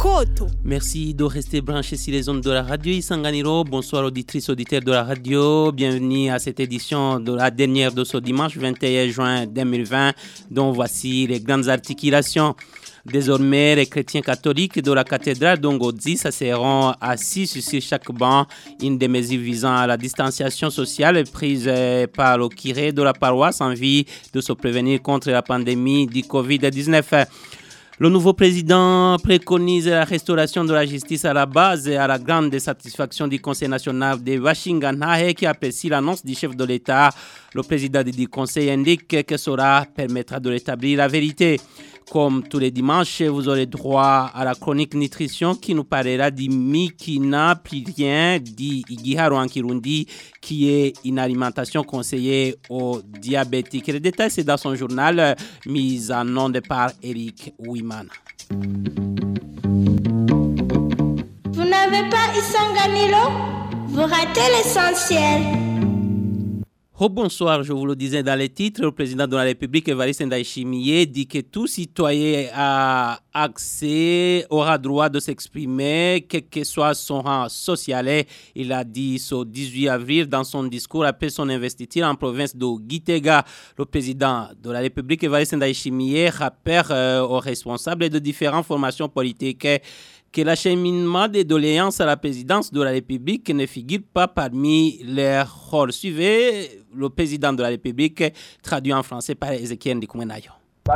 Merci de rester branchés sur les ondes de la radio Isanganiro. Bonsoir auditrices, auditeurs de la radio. Bienvenue à cette édition de la dernière de ce dimanche 21 juin 2020, dont voici les grandes articulations. Désormais, les chrétiens catholiques de la cathédrale d'Ongodzi seront assis sur chaque banc. Une des mesures visant à la distanciation sociale prise par le curé de la paroisse en vue de se prévenir contre la pandémie du Covid-19. Le nouveau président préconise la restauration de la justice à la base et à la grande satisfaction du Conseil national de Washinganhahe qui apprécie l'annonce du chef de l'État. Le président du Conseil indique que cela permettra de rétablir la vérité. Comme tous les dimanches, vous aurez droit à la chronique nutrition qui nous parlera du Mikina Plirien, dit Igiharo en Kirundi, qui est une alimentation conseillée aux diabétiques. Les détails, c'est dans son journal mis en onde par Eric Ouimana. Vous n'avez pas Isanganiro? Vous ratez l'essentiel. Oh, bonsoir, je vous le disais dans les titres, le président de la République, Evariste Ndayishimiye, dit que tout citoyen a accès, aura droit de s'exprimer, quel que soit son rang social. Il a dit ce 18 avril dans son discours après son investiture en province de Gitega. Le président de la République, Evariste Ndayishimiye, rappelle aux responsables de différentes formations politiques que l'acheminement des doléances à la présidence de la République ne figure pas parmi les rôles. Suivez le président de la République, traduit en français par Ezekiel Ndikumenayo.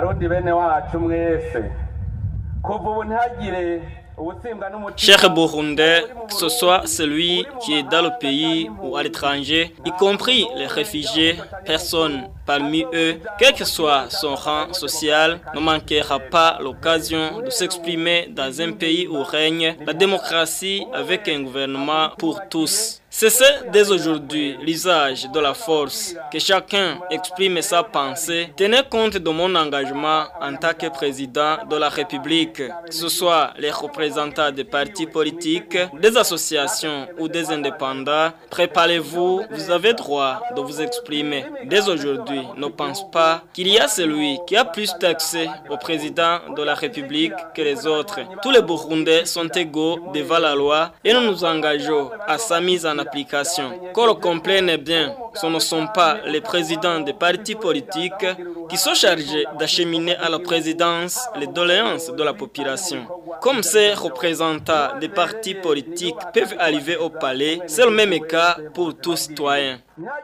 Chers Burundais, que ce soit celui qui est dans le pays ou à l'étranger, y compris les réfugiés, personne parmi eux, quel que soit son rang social, ne manquera pas l'occasion de s'exprimer dans un pays où règne la démocratie avec un gouvernement pour tous. Cessez dès aujourd'hui l'usage de la force, que chacun exprime sa pensée. Tenez compte de mon engagement en tant que président de la République, que ce soit les représentants des partis politiques, des associations ou des indépendants. Préparez-vous, vous avez droit de vous exprimer. Dès aujourd'hui, ne pense pas qu'il y a celui qui a plus d'accès au président de la République que les autres. Tous les Burundais sont égaux devant la loi et nous nous engageons à sa mise en application. Qu'on le comprenne bien, ce ne sont pas les présidents des partis politiques qui sont chargés d'acheminer à la présidence les doléances de la population. Comme ces représentants des partis politiques peuvent arriver au palais, c'est le même cas pour tous citoyens.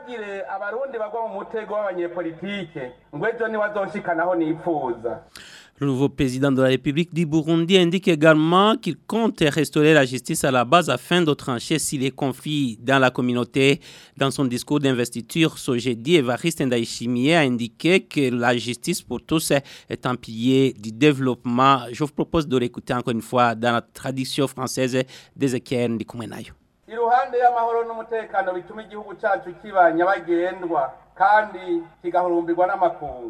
Le nouveau président de la République du Burundi indique également qu'il compte restaurer la justice à la base afin de trancher si les conflits dans la communauté. Dans son discours d'investiture ce jeudi, Evariste Ndayishimiye a indiqué que la justice pour tous est un pilier du développement. Je vous propose de l'écouter encore une fois dans la tradition française d'Ezekiel Ndikumenayo. Iruhande y'amahoro n'umutekano bituma igihugu cyacu kiba nyabagendwa kandi kigahurumbirwa n'amakungu.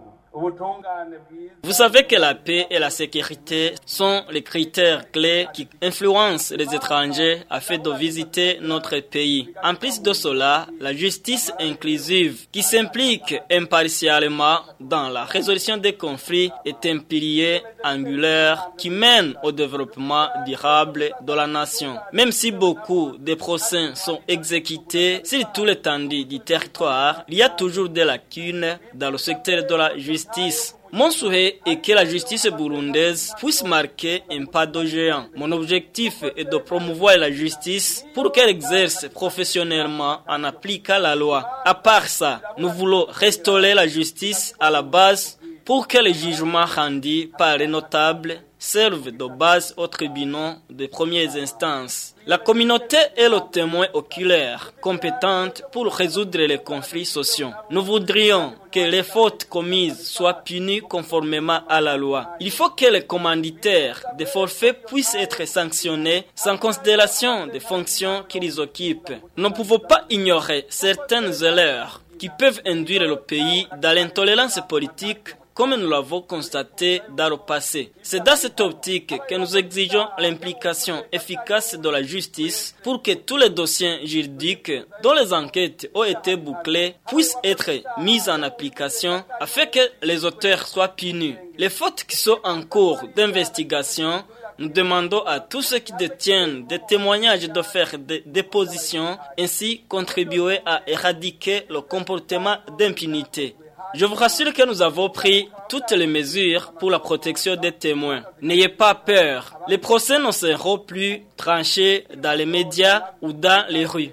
Vous savez que la paix et la sécurité sont les critères clés qui influencent les étrangers afin de visiter notre pays. En plus de cela, la justice inclusive qui s'implique impartialement dans la résolution des conflits est un pilier angulaire qui mène au développement durable de la nation. Même si beaucoup de procès sont exécutés sur tout l'étendue du territoire, il y a toujours des lacunes dans le secteur de la justice. Mon souhait est que la justice burundaise puisse marquer un pas de géant. Mon objectif est de promouvoir la justice pour qu'elle exerce professionnellement en appliquant la loi. À part ça, nous voulons restaurer la justice à la base pour que les jugements rendus par les notables servent de base aux tribunaux de première instance. La communauté est le témoin oculaire, compétente pour résoudre les conflits sociaux. Nous voudrions que les fautes commises soient punies conformément à la loi. Il faut que les commanditaires des forfaits puissent être sanctionnés sans considération des fonctions qu'ils occupent. Nous ne pouvons pas ignorer certaines erreurs qui peuvent induire le pays dans l'intolérance politique comme nous l'avons constaté dans le passé. C'est dans cette optique que nous exigeons l'implication efficace de la justice pour que tous les dossiers juridiques dont les enquêtes ont été bouclées puissent être mis en application afin que les auteurs soient punis. Les fautes qui sont en cours d'investigation nous demandons à tous ceux qui détiennent des témoignages de faire des dépositions, ainsi contribuer à éradiquer le comportement d'impunité. Je vous rassure que nous avons pris toutes les mesures pour la protection des témoins. N'ayez pas peur. Les procès ne seront plus tranchés dans les médias ou dans les rues.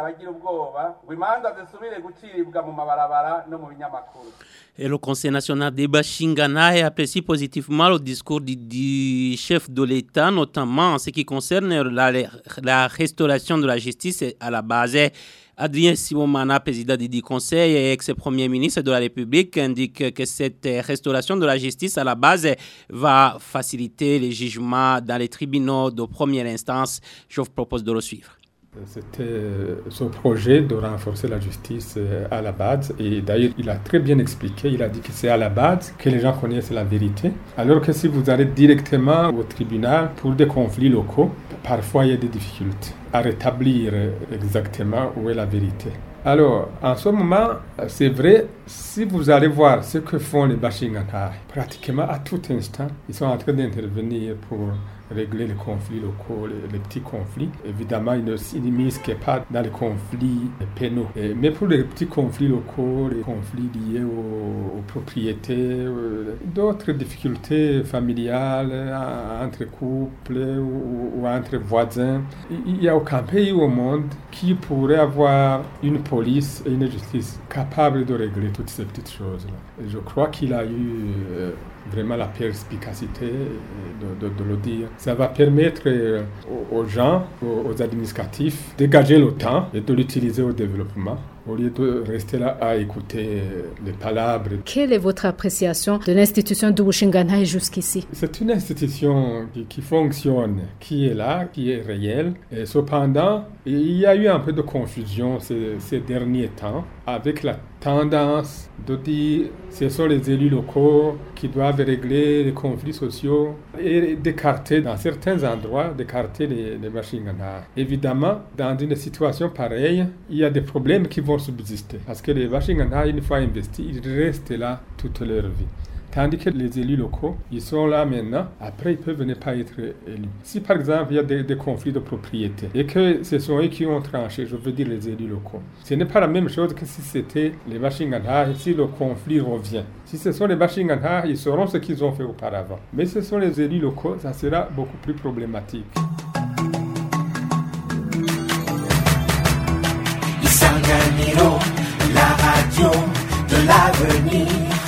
Et le Conseil national des Bashingana apprécie positivement le discours du chef de l'État, notamment en ce qui concerne la restauration de la justice à la base. Adrien Sibomana, président du Conseil et ex-premier ministre de la République, indique que cette restauration de la justice à la base va faciliter les jugements dans les tribunaux de première instance. Je vous propose de le suivre. C'était son projet de renforcer la justice à la base et d'ailleurs il a très bien expliqué, il a dit que c'est à la base que les gens connaissent la vérité alors que si vous allez directement au tribunal pour des conflits locaux, parfois il y a des difficultés à rétablir exactement où est la vérité. Alors, en ce moment, c'est vrai, si vous allez voir ce que font les Bashingana, pratiquement à tout instant, ils sont en train d'intervenir pour régler les conflits locaux, les petits conflits. Évidemment, ils ne misquent pas dans les conflits pénaux. Mais pour les petits conflits locaux, les conflits liés aux propriétés, d'autres difficultés familiales entre couples ou entre voisins, il n'y a aucun pays au monde qui pourrait avoir une police et une justice capables de régler toutes ces petites choses-là. Je crois qu'il a eu vraiment la perspicacité de le dire. Ça va permettre aux gens, aux administratifs, de dégager le temps et de l'utiliser au développement, au lieu de rester là à écouter les palabres. Quelle est votre appréciation de l'institution de Bashingana jusqu'ici? C'est une institution qui fonctionne, qui est là, qui est réelle. Et cependant, il y a eu un peu de confusion ces derniers temps avec la tendance de dire que ce sont les élus locaux qui doivent régler les conflits sociaux et d'écarter dans certains endroits, d'écarter les Bashingana. Évidemment, dans une situation pareille, il y a des problèmes qui vont subsister. Parce que les Bashingana, une fois investis, ils restent là toute leur vie. Tandis que les élus locaux, ils sont là maintenant, après ils peuvent ne pas être élus. Si par exemple il y a des conflits de propriété et que ce sont eux qui ont tranché, je veux dire les élus locaux, ce n'est pas la même chose que si c'était les Bashingana et si le conflit revient. Si ce sont les Bashingana, ils sauront ce qu'ils ont fait auparavant. Mais ce sont les élus locaux, ça sera beaucoup plus problématique. Isanganiro, la radio de l'avenir.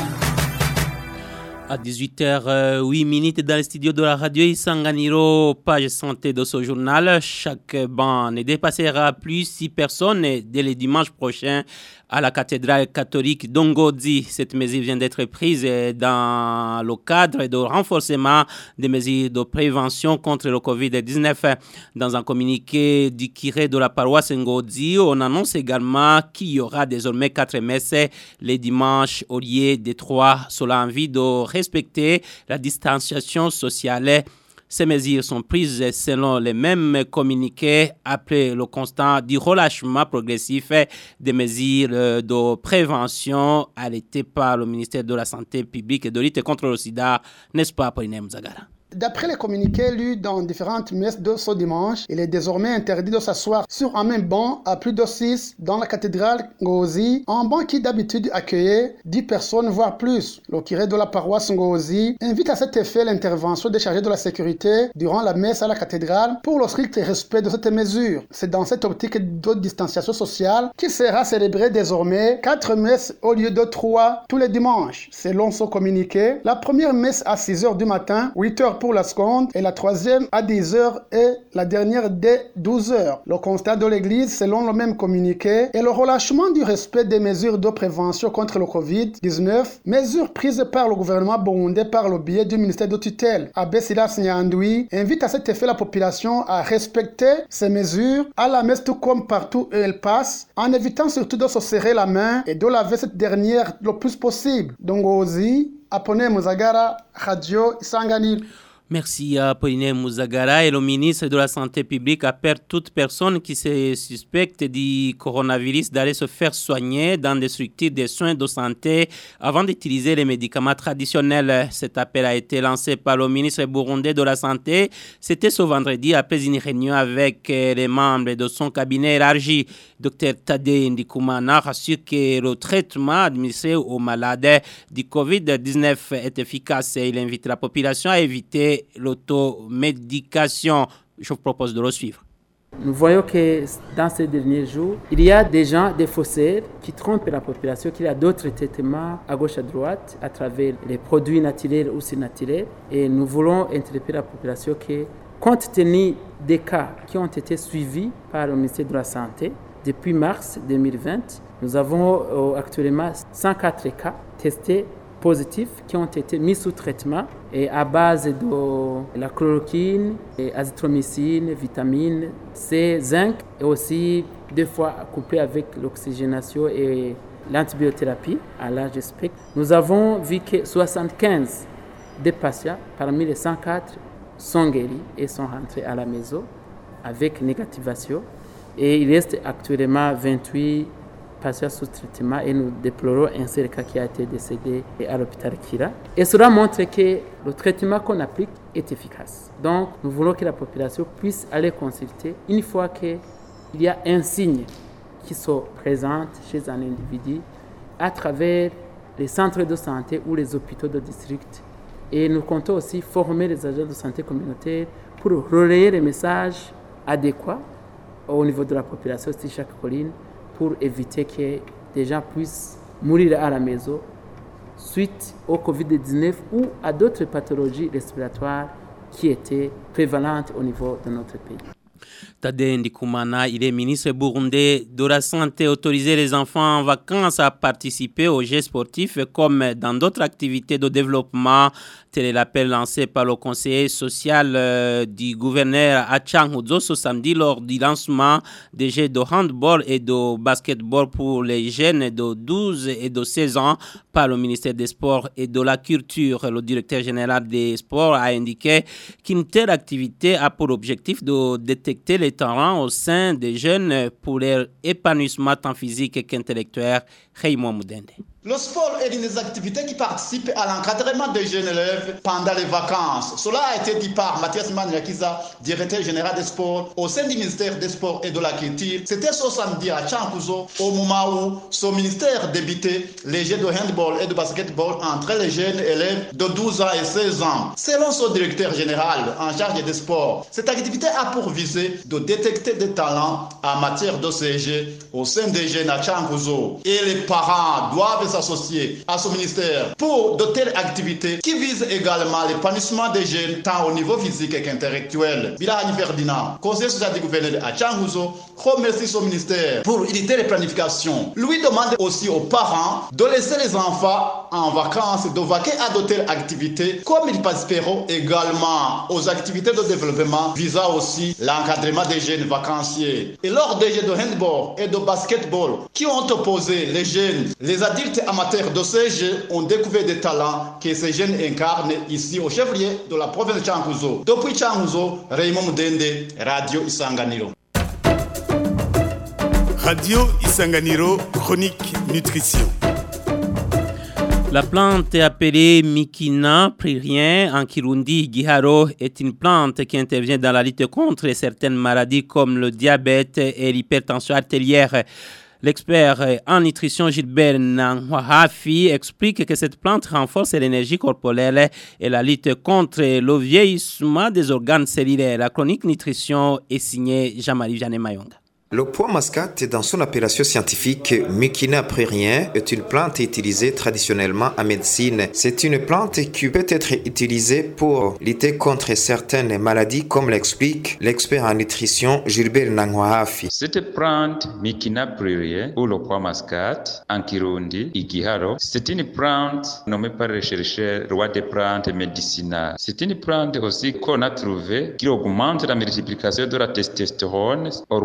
À 18h08 dans le studio de la radio Isanganiro, page santé de ce journal. Chaque banc ne dépassera plus 6 personnes dès le dimanche prochain à la cathédrale catholique d'Ongodzi. Cette mesure vient d'être prise dans le cadre de renforcement des mesures de prévention contre le Covid-19. Dans un communiqué du curé de la paroisse Ngodzi, on annonce également qu'il y aura désormais 4 messes les dimanches au lieu des 3. Cela en vue de respecter la distanciation sociale. Ces mesures sont prises selon les mêmes communiqués après le constat du relâchement progressif des mesures de prévention arrêtées par le ministère de la Santé publique et de lutte contre le sida, n'est-ce pas, Pauline Mzagara? D'après les communiqués lus dans différentes messes de ce dimanche, il est désormais interdit de s'asseoir sur un même banc à plus de 6 dans la cathédrale Ngozi, un banc qui d'habitude accueillait 10 personnes voire plus. Le curé de la paroisse Ngozi invite à cet effet l'intervention des chargés de la sécurité durant la messe à la cathédrale pour le strict respect de cette mesure. C'est dans cette optique de distanciation sociale qu'il sera célébré désormais 4 messes au lieu de 3 tous les dimanches. Selon ce communiqué, la première messe à 6h du matin, 8h pour la seconde et la troisième à 10h et la dernière dès 12h. Le constat de l'Église, selon le même communiqué, est le relâchement du respect des mesures de prévention contre le Covid-19, mesures prises par le gouvernement burundais par le biais du ministère de tutelle. Abbé Silas Nyandoui invite à cet effet la population à respecter ces mesures à la messe tout comme partout où elle passe, en évitant surtout de se serrer la main et de laver cette dernière le plus possible. Donc Ngozi, Apone Muzagara, Radio Isanganiro. Merci à Apollinaire Mouzagara. Et le ministre de la Santé publique appelle toute personne qui se suspecte du coronavirus d'aller se faire soigner dans des structures de soins de santé avant d'utiliser les médicaments traditionnels. Cet appel a été lancé par le ministre burundais de la Santé. C'était ce vendredi après une réunion avec les membres de son cabinet élargi. Dr Tade Ndikumana rassure que le traitement administré aux malades du Covid-19 est efficace. Il invite la population à éviter l'automédication. Je vous propose de le suivre. Nous voyons que dans ces derniers jours, il y a des gens, des faussaires qui trompent la population, qu'il y a d'autres traitements à gauche à droite à travers les produits naturels ou surnaturels. Et nous voulons interpeller la population que, compte tenu des cas qui ont été suivis par le ministère de la Santé depuis mars 2020, nous avons actuellement 104 cas testés positifs qui ont été mis sous traitement et à base de la chloroquine, azithromycine, vitamine C, zinc et aussi des fois couplé avec l'oxygénation et l'antibiothérapie à large spectre. Nous avons vu que 75 des patients parmi les 104 sont guéris et sont rentrés à la maison avec négativation et il reste actuellement 28 patients sous traitement et nous déplorons un seul cas qui a été décédé à l'hôpital Kira. Et cela montre que le traitement qu'on applique est efficace. Donc, nous voulons que la population puisse aller consulter une fois qu'il y a un signe qui se présente chez un individu à travers les centres de santé ou les hôpitaux de district. Et nous comptons aussi former les agents de santé communautaire pour relayer les messages adéquats au niveau de la population sur chaque colline, pour éviter que des gens puissent mourir à la maison suite au Covid-19 ou à d'autres pathologies respiratoires qui étaient prévalentes au niveau de notre pays. Tade Ndikumana, il est ministre burundais de la Santé. Autoriser les enfants en vacances à participer aux Jeux sportifs comme dans d'autres activités de développement. Tel est l'appel lancé par le conseiller social du gouverneur à Changuzo ce samedi lors du lancement des Jeux de handball et de basketball pour les jeunes de 12 et de 16 ans par le ministère des Sports et de la Culture. Le directeur général des Sports a indiqué qu'une telle activité a pour objectif de détecter les talents au sein des jeunes pour leur épanouissement tant physique qu'intellectuel. Raymond Moudende. Le sport est une des activités qui participe à l'encadrement des jeunes élèves pendant les vacances. Cela a été dit par Mathias Maniakiza, directeur général des sports au sein du ministère des Sports et de la Culture. C'était ce samedi à Changuzo, au moment où ce ministère débutait les jeux de handball et de basketball entre les jeunes élèves de 12 ans et 16 ans. Selon son directeur général en charge des sports, cette activité a pour visée de détecter des talents en matière de ces jeux au sein des jeunes à Changuzo. Et les parents doivent s'associer à ce ministère pour de telles activités qui visent également l'épanouissement des jeunes tant au niveau physique qu'intellectuel. Bilani Ferdinand, conseiller social du gouverneur à Changuzo, remercie ce ministère pour une telle planification. Lui demande aussi aux parents de laisser les enfants en vacances, de vaquer à de telles activités, comme ils participeront également aux activités de développement visant aussi l'encadrement des jeunes vacanciers. Et lors des jeux de handball et de basketball qui ont opposé les jeunes, les adultes amateurs de ces jeux ont découvert des talents que ces jeunes incarnent ici au chef-lieu de la province de Changuzo. Depuis Changuzo, Raymond Moudende, Radio Isanganiro. Radio Isanganiro, chronique nutrition. La plante appelée Mikina pryrien en Kirundi Giharo est une plante qui intervient dans la lutte contre certaines maladies comme le diabète et l'hypertension artérielle. L'expert en nutrition Gilbert Nangwahafi explique que cette plante renforce l'énergie corporelle et la lutte contre le vieillissement des organes cellulaires. La chronique nutrition est signée Jean-Marie Vianney Mayonga. Le pois mascate, dans son appellation scientifique Mucina pryrien, est une plante utilisée traditionnellement en médecine. C'est une plante qui peut être utilisée pour lutter contre certaines maladies, comme l'explique l'expert en nutrition Gilbert Nangwahafi. Cette plante Mucina pryrien, ou le pois mascate, en Kirundi, Igiharo, c'est une plante nommée par les chercheurs roi des plantes médicinales. C'est une plante aussi qu'on a trouvée qui augmente la multiplication de la testostérone, hormone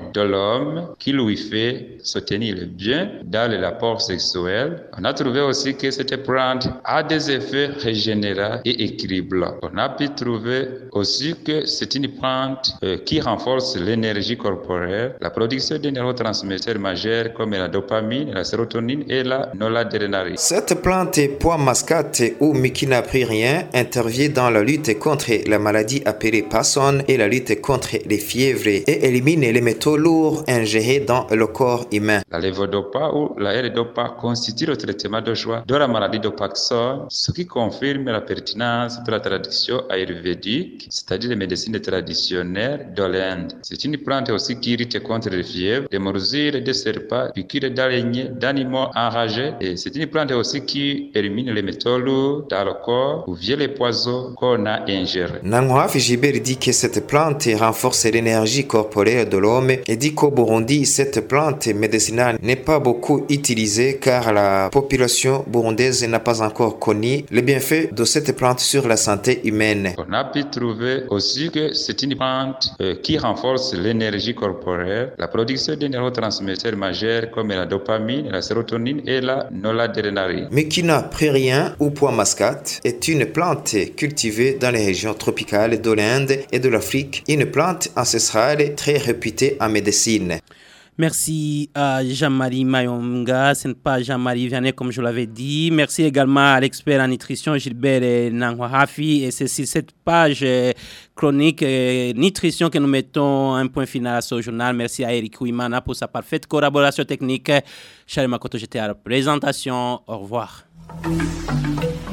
de l'homme qui lui fait se tenir bien dans les rapports sexuels. On a trouvé aussi que cette plante a des effets régénérants et équilibrants. On a pu trouver aussi que c'est une plante qui renforce l'énergie corporelle, la production des neurotransmetteurs majeurs comme la dopamine, la sérotonine et la noradrénaline. Cette plante pois mascate ou Mycina prurien intervient dans la lutte contre la maladie appelée Parkinson et la lutte contre les fièvres et élimine les métaux lourds ingérés dans le corps humain. La levodopa ou la L-dopa constitue le traitement de choix de la maladie de Parkinson, ce qui confirme la pertinence de la tradition ayurvédique, c'est-à-dire les médecines traditionnelles de l'Inde. C'est une plante aussi qui lutte contre les fièvres, des morsures, des serpents, piqûres d'araignées, d'animaux enragés. Et c'est une plante aussi qui élimine les métaux lourds dans le corps ou via les poisons qu'on a ingérés. Nangwa Gilbert dit que cette plante renforce l'énergie corporelle de l'homme et dit qu'au Burundi, cette plante médicinale n'est pas beaucoup utilisée car la population burundaise n'a pas encore connu les bienfaits de cette plante sur la santé humaine. On a pu trouver aussi que c'est une plante qui renforce l'énergie corporelle, la production des neurotransmetteurs majeurs comme la dopamine, la sérotonine et la noradrénaline. Mycina prurien ou pois mascate est une plante cultivée dans les régions tropicales de l'Inde et de l'Afrique, une plante ancestrale très réputée en médecine. Merci à Jean-Marie Mayonga, ce n'est pas Jean-Marie Vianney comme je l'avais dit. Merci également à l'expert en nutrition Gilbert Nangwahafi. Et c'est sur cette page chronique nutrition que nous mettons un point final à ce journal. Merci à Eric Ouimana pour sa parfaite collaboration technique. Charles Makoto, j'étais à la présentation. Au revoir.